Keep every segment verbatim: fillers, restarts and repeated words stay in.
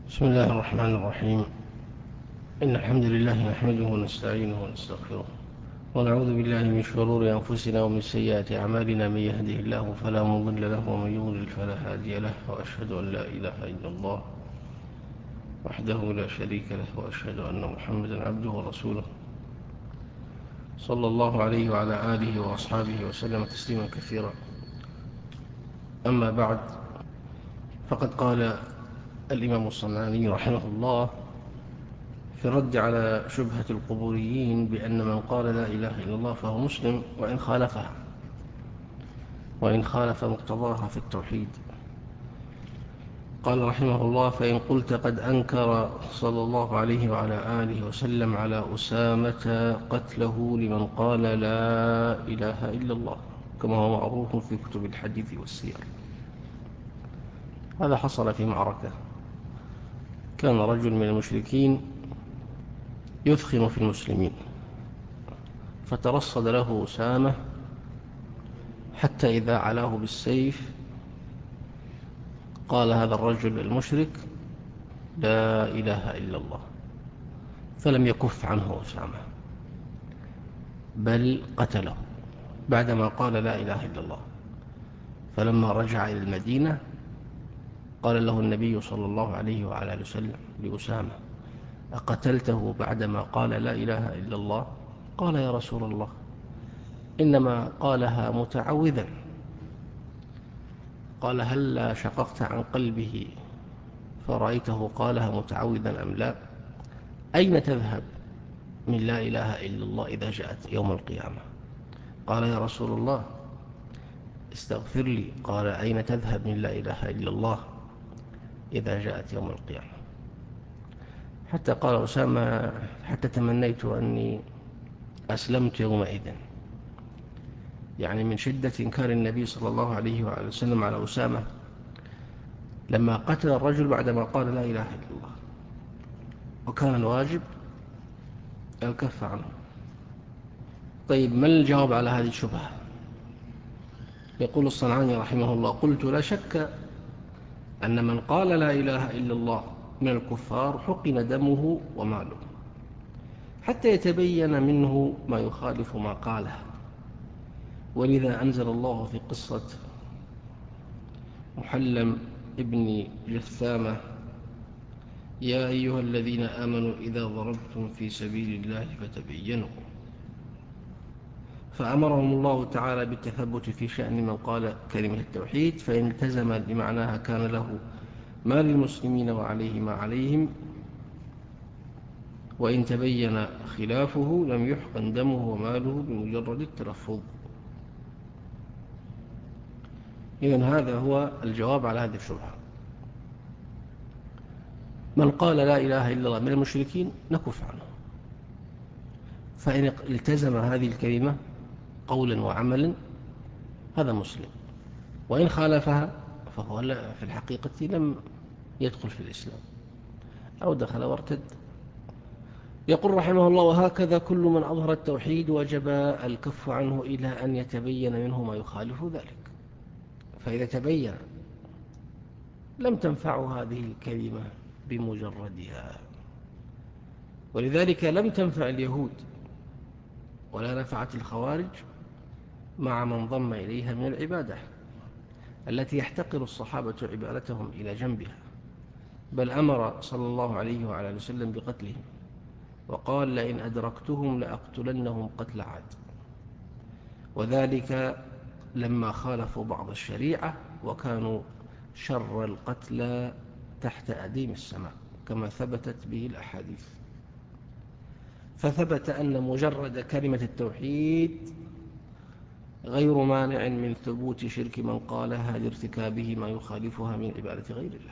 بسم الله الرحمن الرحيم. إن الحمد لله نحمده ونستعينه ونستغفره ونعوذ بالله من شرور أنفسنا ومن سيئات أعمالنا. من يهده الله فلا مضل له ومن يضلل فلا هادي له، وأشهد أن لا إله إلا الله وحده لا شريك له، وأشهد أن محمدا عبده ورسوله صلى الله عليه وعلى آله وأصحابه وسلم تسليما كثيرا. أما بعد، فقد قال الإمام الصنعاني رحمه الله في الرد على شبهة القبوريين بأن من قال لا إله إلا الله فهو مسلم وإن خالفها وإن خالف مقتضاها في التوحيد. قال رحمه الله: فإن قلت قد أنكر صلى الله عليه وعلى آله وسلم على أسامة قتله لمن قال لا إله إلا الله، كما هو معروف في كتب الحديث والسير. هذا حصل في معركة، كان رجل من المشركين يثخن في المسلمين، فترصد له أسامة حتى إذا علاه بالسيف قال هذا الرجل المشرك لا إله إلا الله، فلم يكف عنه أسامة بل قتله بعدما قال لا إله إلا الله. فلما رجع إلى المدينة قال له النبي صلى الله عليه وعلى آله وسلم لأسامة: أقتلته بعدما قال لا إله إلا الله؟ قال: يا رسول الله، إنما قالها متعوذا. قال: هل شققت عن قلبه فرأيته قالها متعوذا أم لا؟ أين تذهب من لا إله إلا الله إذا جاءت يوم القيامة؟ قال: يا رسول الله، استغفر لي. قال: أين تذهب من لا إله إلا الله إذا جاءت يوم القيامة؟ حتى قال أسامة: حتى تمنيت أني أسلمت يومئذ، يعني من شدة إنكار النبي صلى الله عليه وآله وسلم على أسامة لما قتل الرجل بعدما قال لا إله إلا الله، وكان الواجب الكف عنه. طيب، ما الجواب على هذه الشبهة؟ يقول الصنعاني رحمه الله: قلت: لا شك أن من قال لا إله إلا الله من الكفار حقن دمه وماله حتى يتبين منه ما يخالف ما قاله. ولذا أنزل الله في قصة محلم ابن جثامة: يا أيها الذين آمنوا إذا ضربتم في سبيل الله فتبينوا. فأمرهم الله تعالى بالتثبت في شأن من قال كلمة التوحيد، فإن التزم بمعناها كان له ما للمسلمين وعليه ما عليهم، وإن تبين خلافه لم يحقن دمه وماله بمجرد التلفظ. إذن هذا هو الجواب على هذه الشبهة. من قال لا إله إلا الله من المشركين نكف عنه، فإن التزم هذه الكلمة قولا وعملا هذا مسلم، وإن خالفها فهو في الحقيقة لم يدخل في الإسلام أو دخل وارتد. يقول رحمه الله: وهكذا كل من أظهر التوحيد وجب الكف عنه إلى أن يتبين منه ما يخالف ذلك. فإذا تبين لم تنفع هذه الكلمة بمجردها، ولذلك لم تنفع اليهود ولا نفعت الخوارج مع من ضم إليها من العبادة التي يحتقر الصحابة عبادتهم إلى جنبها، بل أمر صلى الله عليه وعلى وسلم بقتلهم، وقال: لئن أدركتهم لأقتلنهم قتل عاد. وذلك لما خالفوا بعض الشريعة وكانوا شر القتلى تحت أديم السماء، كما ثبتت به الأحاديث. فثبت أن مجرد كلمة التوحيد غير مانع من ثبوت شرك من قالها لارتكابه ما يخالفها من عبادة غير الله.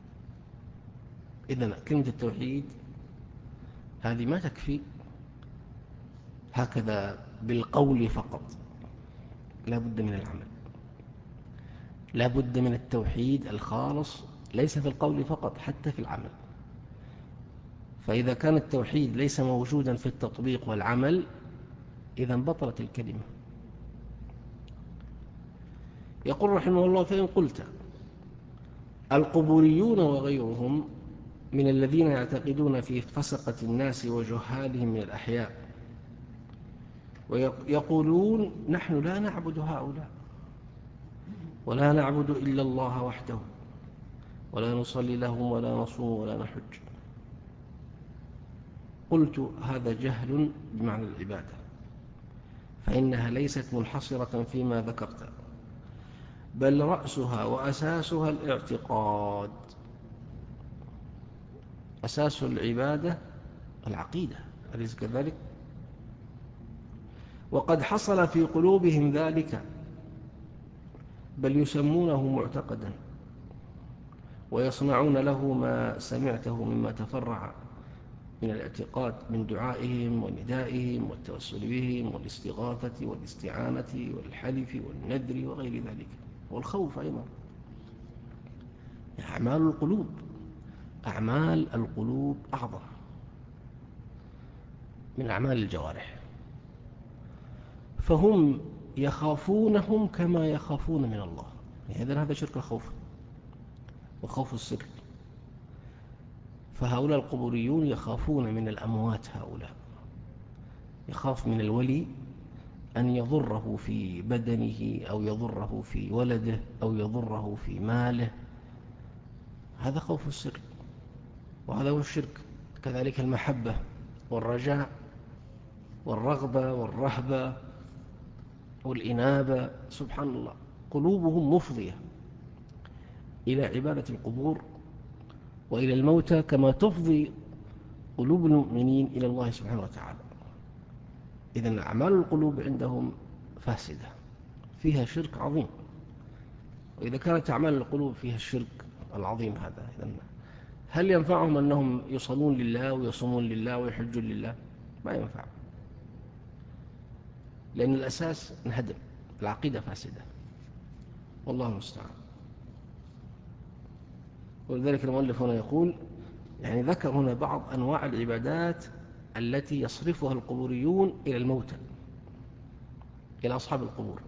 إذن كلمة التوحيد هذه ما تكفي هكذا بالقول فقط، لا بد من العمل، لا بد من التوحيد الخالص، ليس في القول فقط، حتى في العمل. فإذا كان التوحيد ليس موجودا في التطبيق والعمل إذن بطلت الكلمة. يقول رحمه الله: فإن قلت القبوريون وغيرهم من الذين يعتقدون في فسقة الناس وجهالهم من الأحياء ويقولون نحن لا نعبد هؤلاء ولا نعبد إلا الله وحده ولا نصلي لهم ولا نصوم ولا نحج. قلت هذا جهل بمعنى العبادة، فإنها ليست منحصرة فيما ذكرت، بل رأسها وأساسها الاعتقاد. أساس العبادة العقيدة، أليس كذلك؟ وقد حصل في قلوبهم ذلك، بل يسمونه معتقدا ويصنعون له ما سمعته مما تفرع من الاعتقاد من دعائهم وندائهم والتوسل بهم والاستغاثة والاستعانة والحلف والنذر وغير ذلك، والخوف أيضا. أعمال القلوب، أعمال القلوب أعظم من أعمال الجوارح، فهم يخافونهم كما يخافون من الله. إذن هذا شرك الخوف وخوف السر. فهؤلاء القبوريون يخافون من الأموات، هؤلاء يخاف من الولي أن يضره في بدنه أو يضره في ولده أو يضره في ماله، هذا خوف السر، وهذا هو الشرك. كذلك المحبة والرجاء والرغبة والرهبة والإنابة، سبحان الله، قلوبهم مفضية إلى عبادة القبور وإلى الموتى كما تفضي قلوب المؤمنين إلى الله سبحانه وتعالى. إذن أعمال القلوب عندهم فاسدة، فيها شرك عظيم. وإذا كانت أعمال القلوب فيها الشرك العظيم هذا، إذن هل ينفعهم أنهم يصلون لله ويصومون لله ويحجون لله؟ ما ينفع، لأن الأساس انهدم، العقيدة فاسدة، والله المستعان. ولذلك المؤلف هنا يقول، يعني ذكر هنا بعض أنواع العبادات التي يصرفها القبوريون إلى الموتى، إلى أصحاب القبور،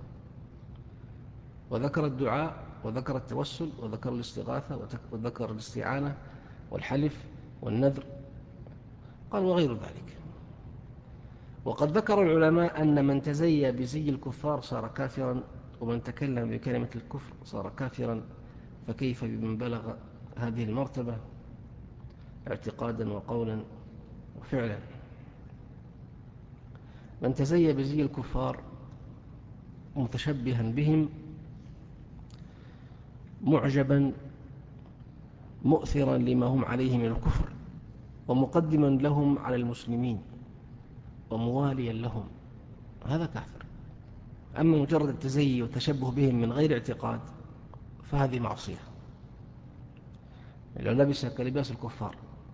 وذكر الدعاء وذكر التوسل وذكر الاستغاثة وذكر الاستعانة والحلف والنذر، قال وغير ذلك. وقد ذكر العلماء أن من تزيى بزي الكفار صار كافرا، ومن تكلم بكلمة الكفر صار كافرا، فكيف بمن بلغ هذه المرتبة اعتقادا وقولا وفعلا؟ من تزيى بزي الكفار متشبها بهم معجبا مؤثرا لما هم عليه من الكفر ومقدما لهم على المسلمين ومواليا لهم، هذا كافر. أما مجرد التزيي والتشبه بهم من غير اعتقاد فهذه معصية، لو لبس كلباس الكفار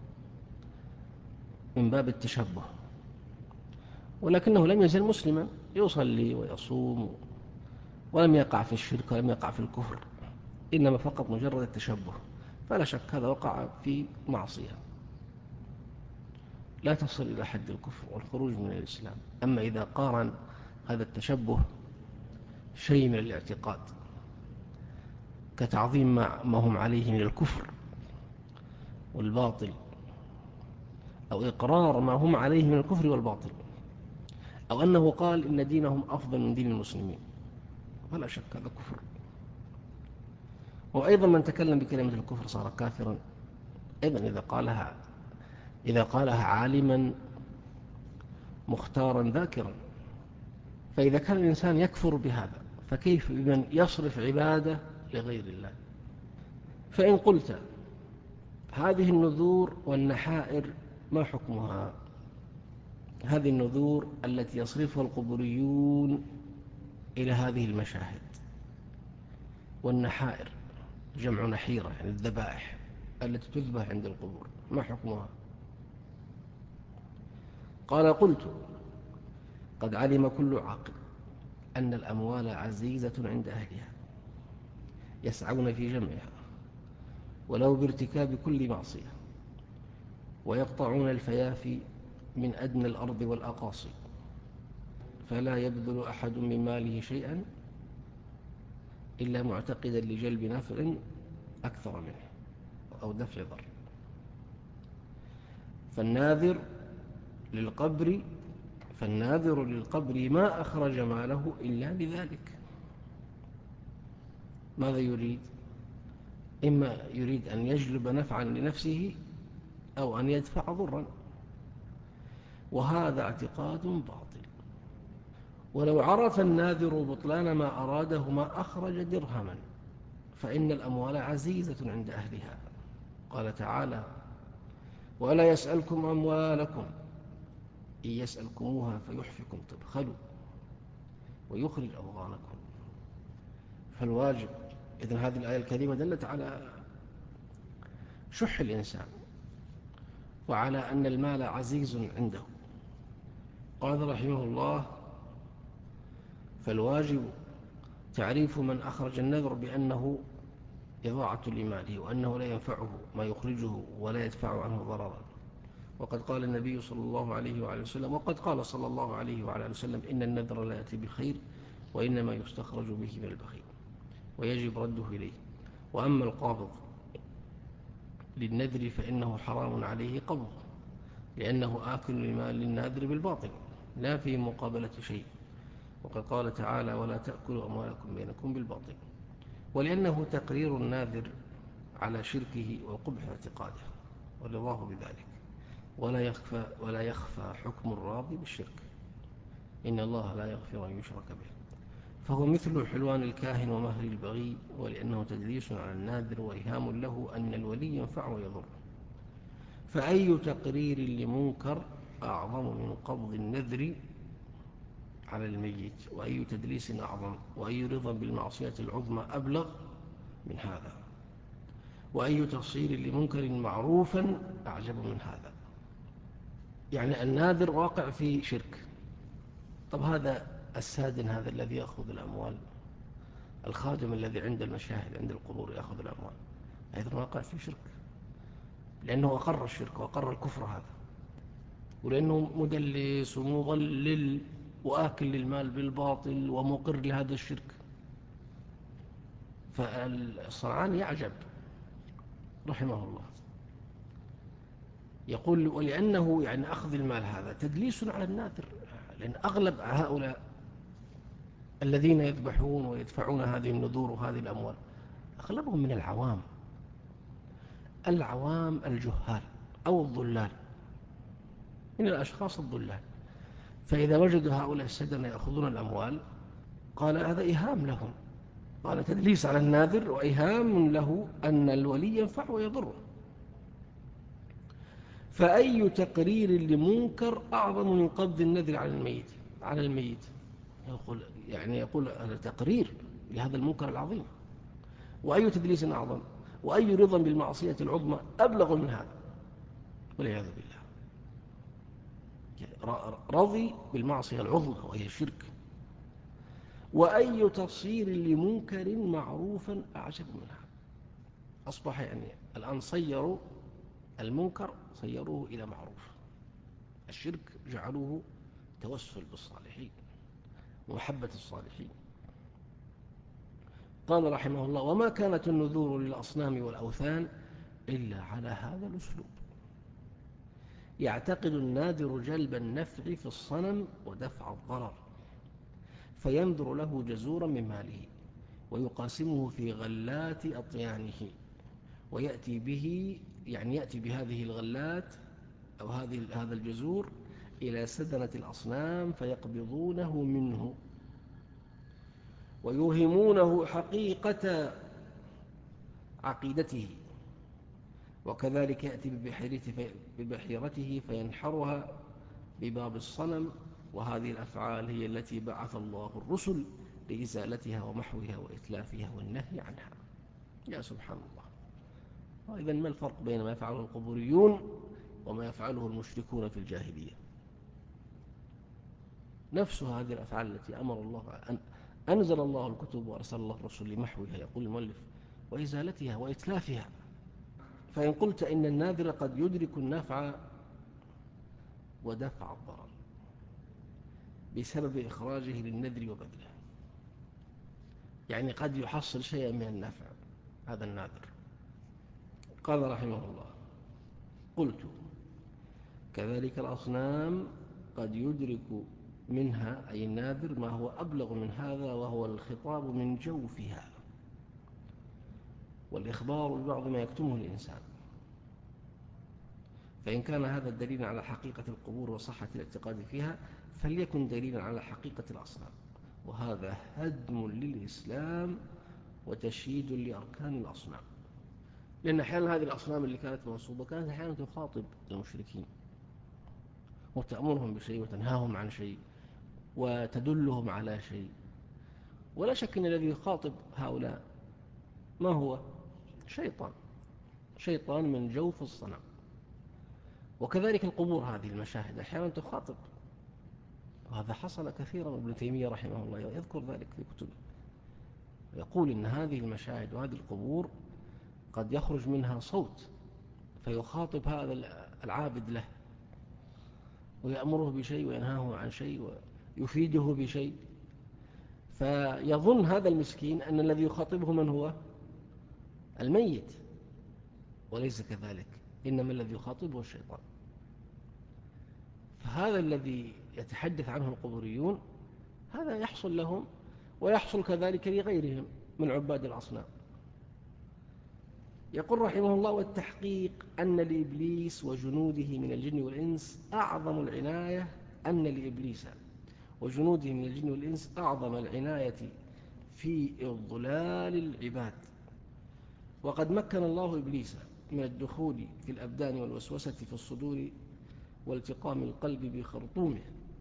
من باب التشبه، ولكنه لم يزل مسلما يصلي ويصوم ولم يقع في الشرك ولم يقع في الكفر، إنما فقط مجرد التشبه، فلا شك هذا وقع في معصية لا تصل إلى حد الكفر والخروج من الإسلام. أما إذا قارن هذا التشبه شيء من الاعتقاد كتعظيم ما هم عليه من الكفر والباطل، أو إقرار ما هم عليه من الكفر والباطل، أو أنه قال إن دينهم أفضل من دين المسلمين، فلا شك هذا كفر. وأيضا من تكلم بكلمة الكفر صار كافرا أيضا إذا قالها إذا قالها عالما مختارا ذاكرا. فإذا كان الإنسان يكفر بهذا فكيف بمن يصرف عبادة لغير الله؟ فإن قلت هذه النذور والنحائر ما حكمها؟ هذه النذور التي يصرفها القبوريون إلى هذه المشاهد، والنحائر جمع نحيرة يعني الذبائح التي تذبح عند القبور، ما حكمها؟ قال قلت قد علم كل عاقل أن الأموال عزيزة عند أهلها يسعون في جمعها ولو بارتكاب كل معصية، ويقطعون الفيافي من أدنى الأرض والأقاصي، فلا يبذل أحد من ماله شيئا إلا معتقدا لجلب نفع أكثر منه أو دفع ضر. فالناذر للقبر فالناذر للقبر ما أخرج ماله إلا بذلك. ماذا يريد؟ إما يريد أن يجلب نفعا لنفسه أو أن يدفع ضرا، وهذا اعتقاد باطل. ولو عرف الناذر بطلان ما أراده ما أخرج درهما، فإن الأموال عزيزة عند أهلها. قال تعالى: ولا يسألكم أموالكم إن يسألكموها فيحفكم تبخلوا ويخرج أضغانكم. فالواجب إذن هذه الآية الكريمة دلت على شح الإنسان وعلى أن المال عزيز عنده. قال رحمه الله: فالواجب تعريف من أخرج النذر بأنه إضاعة لماله، وأنه لا ينفعه ما يخرجه ولا يدفع عنه ضررا. وقد قال النبي صلى الله عليه وعلى وسلم وقد قال صلى الله عليه وعلى وسلم: إن النذر لا يأتي بخير، وإنما يستخرج به من البخيل ويجب رده إليه. وأما القابض للنذر فإنه حرام عليه قبض، لأنه آكل لمال الناذر بالباطل لا في مقابلة شيء. وقد قال تعالى: ولا تأكلوا أموالكم بينكم بالباطل. ولأنه تقرير الناذر على شركه وقبح اعتقاده ورضاه بذلك، ولا يخفى, ولا يخفى حكم الراضي بالشرك، إن الله لا يغفر أن يشرك به. فهو مثل حلوان الكاهن ومهر البغي، ولأنه تدليس على الناذر وإيهام له أن الولي ينفع ويضر. فأي تقرير لمنكر أعظم من قبض النذر على الميت؟ وأي تدليس أعظم؟ وأي رضا بالمعصية العظمى أبلغ من هذا؟ وأي تفصيل لمنكر معروفا أعجب من هذا؟ يعني الناذر واقع في شرك. طب هذا السادن، هذا الذي يأخذ الأموال، الخادم الذي عند المشاهد عند القبور يأخذ الأموال، أيضا واقع في شرك، لأنه أقر الشرك وأقر الكفر هذا، ولأنه مدلس ومضلل وآكل للمال بالباطل ومقر لهذا الشرك. فالصنعاني يعجب رحمه الله، يقول: ولأنه يعني أخذ المال هذا تدليس على الناذر، لأن أغلب هؤلاء الذين يذبحون ويدفعون هذه النذور وهذه الأموال أغلبهم من العوام، العوام الجهال أو الضلال، من الأشخاص الضلال. فإذا وجدوا هؤلاء السدنة يأخذون الأموال، قال هذا إيهام لهم، قال تدليس على الناذر وإيهام له أن الولي ينفع ويضره. فأي تقرير لمنكر أعظم من قبض النذر على الميت على الميت يقول يعني يقول هذا تقرير لهذا المنكر العظيم. وأي تدليس أعظم؟ وأي رضا بالمعصية العظمى أبلغ من هذا؟ والعياذ بالله، رضي بالمعصية العظمى وهي الشرك. وأي تفصيل لمنكر معروفا أعجب من هذا؟ أصبح يعني الآن صيروا المنكر صيروه إلى معروف، الشرك جعلوه توسل بالصالحين ومحبة الصالحين. قال رحمه الله: وما كانت النذور للأصنام والأوثان إلا على هذا الأسلوب. يعتقد الناذر جلب النفع في الصنم ودفع الضرر، فينذر له جزورا من ماله ويقاسمه في غلات أطيانه، ويأتي به يعني يأتي بهذه الغلات أو هذه هذا الجزور إلى سدنة الأصنام فيقبضونه منه ويوهمونه حقيقة عقيدته، وكذلك يأتي ببحيرته فينحرها بباب الصنم. وهذه الأفعال هي التي بعث الله الرسل لإزالتها ومحوها وإتلافها والنهي عنها. يا سبحان الله. إذن ما الفرق بين ما يفعله القبوريون وما يفعله المشركون في الجاهلية؟ نفس هذه الأفعال التي أمر الله أن أنزل الله الكتب وأرسل الله الرسل لمحوها، يقول المؤلف، وإزالتها وإتلافها. فإن قلت إن الناذر قد يدرك النفع ودفع الضرر بسبب إخراجه للنذر وبذله، يعني قد يحصل شيئا من النفع هذا الناذر. قال رحمه الله: قلت كذلك الأصنام قد يدرك منها أي الناذر ما هو أبلغ من هذا، وهو الخطاب من جوفها والإخبار ببعض ما يكتمه الإنسان. فإن كان هذا الدليل على حقيقة القبور وصحة الاعتقاد فيها، فليكن دليلا على حقيقة الأصنام، وهذا هدم للإسلام وتشييد لأركان الأصنام. لأن أحيانا هذه الأصنام اللي كانت منصوبة كانت أحيانا تخاطب المشركين وتأمرهم بشيء وتنهاهم عن شيء وتدلهم على شيء. ولا شك أن الذي يخاطب هؤلاء ما هو؟ شيطان، شيطان من جوف الصنم. وكذلك القبور، هذه المشاهد أحيانا تخاطب، وهذا حصل كثيرا. ابن تيمية رحمه الله يذكر ذلك في كتبه، يقول إن هذه المشاهد وهذه القبور قد يخرج منها صوت فيخاطب هذا العابد له ويأمره بشيء وينهاه عن شيء ويفيده بشيء، فيظن هذا المسكين أن الذي يخاطبه من هو؟ الميت، وليس كذلك، إنما الذي يخاطبه الشيطان. فهذا الذي يتحدث عنه القبوريون هذا يحصل لهم، ويحصل كذلك لغيرهم من عباد الأصنام. يقول رحمه الله: والتحقيق أن لإبليس وجنوده من الجن والإنس أعظم العناية أن لإبليس وجنوده من الجن والإنس أعظم العناية في إضلال العباد. وقد مكن الله إبليس من الدخول في الأبدان والوسوسة في الصدور والتقام القلب بخرطومه،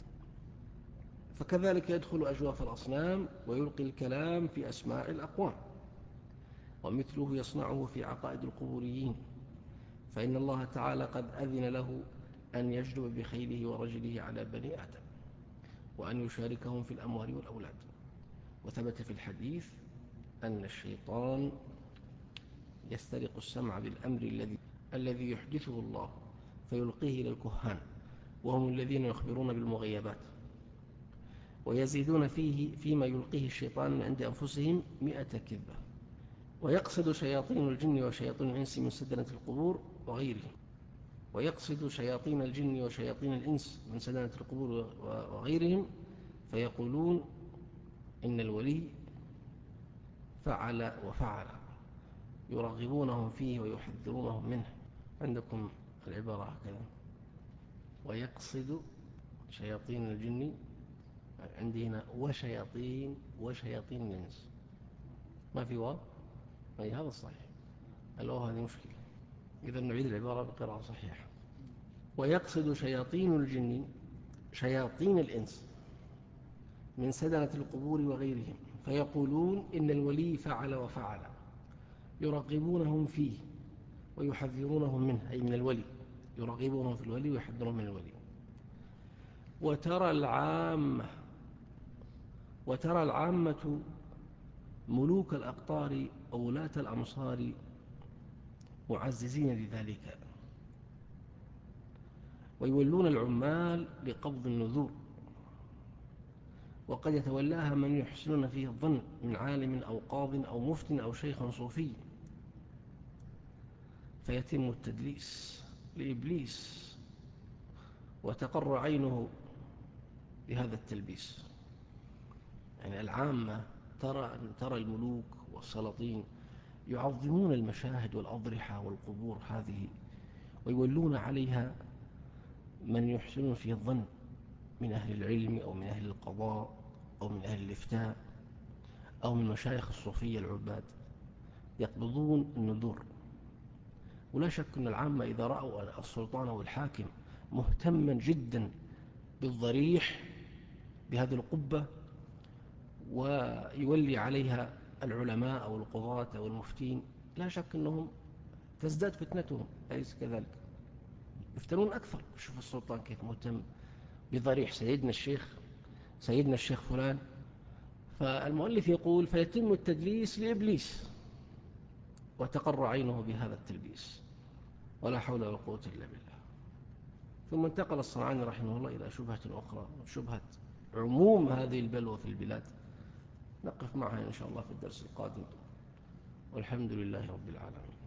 فكذلك يدخل أجواف الأصنام ويلقي الكلام في أسماع الأقوام، ومثله يصنعه في عقائد القبوريين، فإن الله تعالى قد أذن له أن يجلب بخيله ورجله على بني آدم، وأن يشاركهم في الأموال والأولاد. وثبت في الحديث أن الشيطان يسترق السمع بالأمر الذي الذي يحدثه الله فيلقيه إلى الكهان، وهم الذين يخبرون بالمغيبات، ويزيدون فيه فيما يلقيه الشيطان من عند أنفسهم مئة كذبة. ويقصد شياطين الجن وشياطين الإنس من سدنة القبور وغيرهم ويقصد شياطين الجن وشياطين الإنس من سدنة القبور وغيرهم فيقولون إن الولي فعل وفعل، يرغبونهم فيه ويحذرونهم منه. عندكم العبارة هكذا: ويقصد شياطين الجن، عندي هنا وشياطين وشياطين الإنس، ما في واو، أي هذا الصحيح، الواو هذه مشكلة. إذا نعيد العبارة بقراءة صحيحة: ويقصد شياطين الجن شياطين الإنس من سدنة القبور وغيرهم فيقولون إن الولي فعل وفعل، يرغبونهم فيه ويحذرونهم منه، أي من الولي، يرغبونهم في الولي ويحذرونهم من الولي. وترى العامة وترى العامة ملوك الأقطار وولاة الأمصار معززين لذلك، ويولون العمال لقبض النذور، وقد يتولاها من يحسنون فيه الظن من عالم أو قاض أو مفت أو شيخ صوفي، فيتم التدليس لإبليس وتقر عينه بهذا التلبيس. يعني العامة ترى, ترى الملوك والسلاطين يعظمون المشاهد والأضرحة والقبور هذه، ويولون عليها من يحسنون فيه الظن من أهل العلم أو من أهل القضاء أو من أهل الإفتاء أو من مشايخ الصوفية العباد، يقبضون النذور. ولا شك أن العامة إذا رأوا السلطان أو الحاكم مهتما جدا بالضريح بهذه القبة ويولي عليها العلماء أو القضاة أو المفتين، لا شك أنهم تزداد فتنتهم، أليس كذلك؟ يفتنون أكثر. شوف السلطان كيف مهتم بضريح سيدنا الشيخ سيدنا الشيخ فلان. فالمؤلف يقول: فيتم التدليس لإبليس وتقر عينه بهذا التلبيس، ولا حول ولا قوة إلا بالله. ثم انتقل الصنعاني رحمه الله إلى شبهة أخرى، شبهة عموم هذه البلوى في البلاد، نقف معها إن شاء الله في الدرس القادم، والحمد لله رب العالمين.